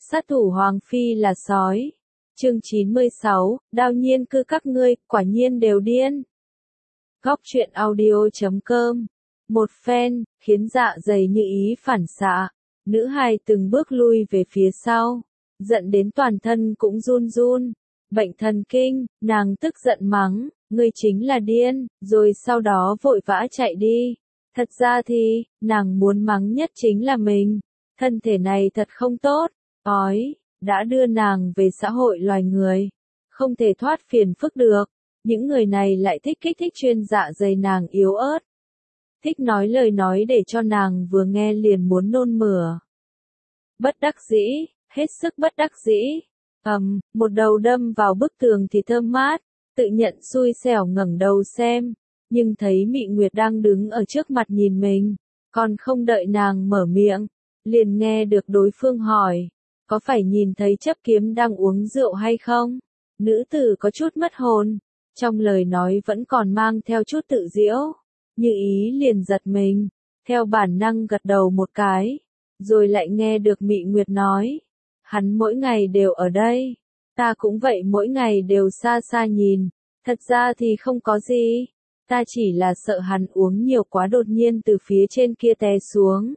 Sát thủ Hoàng Phi là sói. Chương 96, Đào nhiên cư các ngươi, quả nhiên đều điên. Góc truyện audio.com. Một phen, khiến dạ dày Như Ý phản xạ. Nữ hài từng bước lui về phía sau. Giận đến toàn thân cũng run run. Bệnh thần kinh, nàng tức giận mắng, ngươi chính là điên, rồi sau đó vội vã chạy đi. Thật ra thì, nàng muốn mắng nhất chính là mình. Thân thể này thật không tốt, ói, đã đưa nàng về xã hội loài người. Không thể thoát phiền phức được. Những người này lại thích kích thích chuyên dạ dày nàng yếu ớt. Thích nói lời nói để cho nàng vừa nghe liền muốn nôn mửa. Bất đắc dĩ, hết sức bất đắc dĩ. Một đầu đâm vào bức tường thì thơm mát, tự nhận xui xẻo ngẩng đầu xem, nhưng thấy Mị Nguyệt đang đứng ở trước mặt nhìn mình, còn không đợi nàng mở miệng, liền nghe được đối phương hỏi, có phải nhìn thấy Chấp Kiếm đang uống rượu hay không? Nữ tử có chút mất hồn, trong lời nói vẫn còn mang theo chút tự giễu, Như Ý liền giật mình, theo bản năng gật đầu một cái, rồi lại nghe được Mị Nguyệt nói, hắn mỗi ngày đều ở đây, ta cũng vậy mỗi ngày đều xa xa nhìn, thật ra thì không có gì, ta chỉ là sợ hắn uống nhiều quá đột nhiên từ phía trên kia té xuống.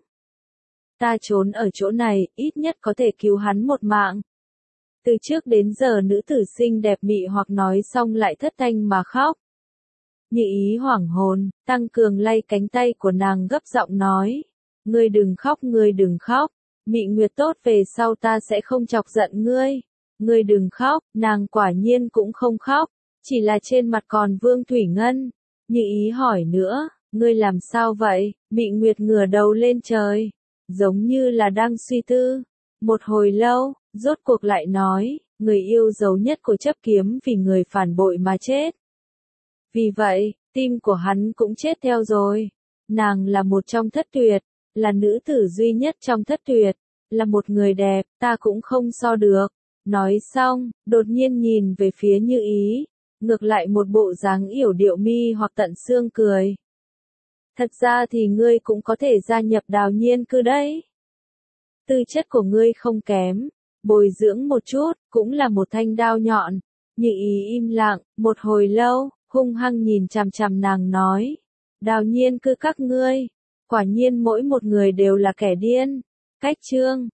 Ta trốn ở chỗ này, ít nhất có thể cứu hắn một mạng. Từ trước đến giờ nữ tử xinh đẹp mị hoặc nói xong lại thất thanh mà khóc. Như Ý hoảng hồn, tăng cường lay cánh tay của nàng gấp giọng nói. Ngươi đừng khóc, ngươi đừng khóc. Mị Nguyệt tốt về sau ta sẽ không chọc giận ngươi. Ngươi đừng khóc, nàng quả nhiên cũng không khóc. Chỉ là trên mặt còn vương thủy ngân. Như Ý hỏi nữa, ngươi làm sao vậy? Mị Nguyệt ngửa đầu lên trời. Giống như là đang suy tư. Một hồi lâu, rốt cuộc lại nói, người yêu dấu nhất của Chấp Kiếm vì người phản bội mà chết. Vì vậy, tim của hắn cũng chết theo rồi. Nàng là một trong thất tuyệt, là nữ tử duy nhất trong thất tuyệt, là một người đẹp, ta cũng không so được. Nói xong, đột nhiên nhìn về phía Như Ý, ngược lại một bộ dáng yểu điệu mi hoặc tận xương cười. Thật ra thì ngươi cũng có thể gia nhập Đào nhiên cư đấy. Tư chất của ngươi không kém, bồi dưỡng một chút, cũng là một thanh đao nhọn. Như Ý im lặng, một hồi lâu, hung hăng nhìn chằm chằm nàng nói. Đào nhiên cư các ngươi, quả nhiên mỗi một người đều là kẻ điên. Cách chương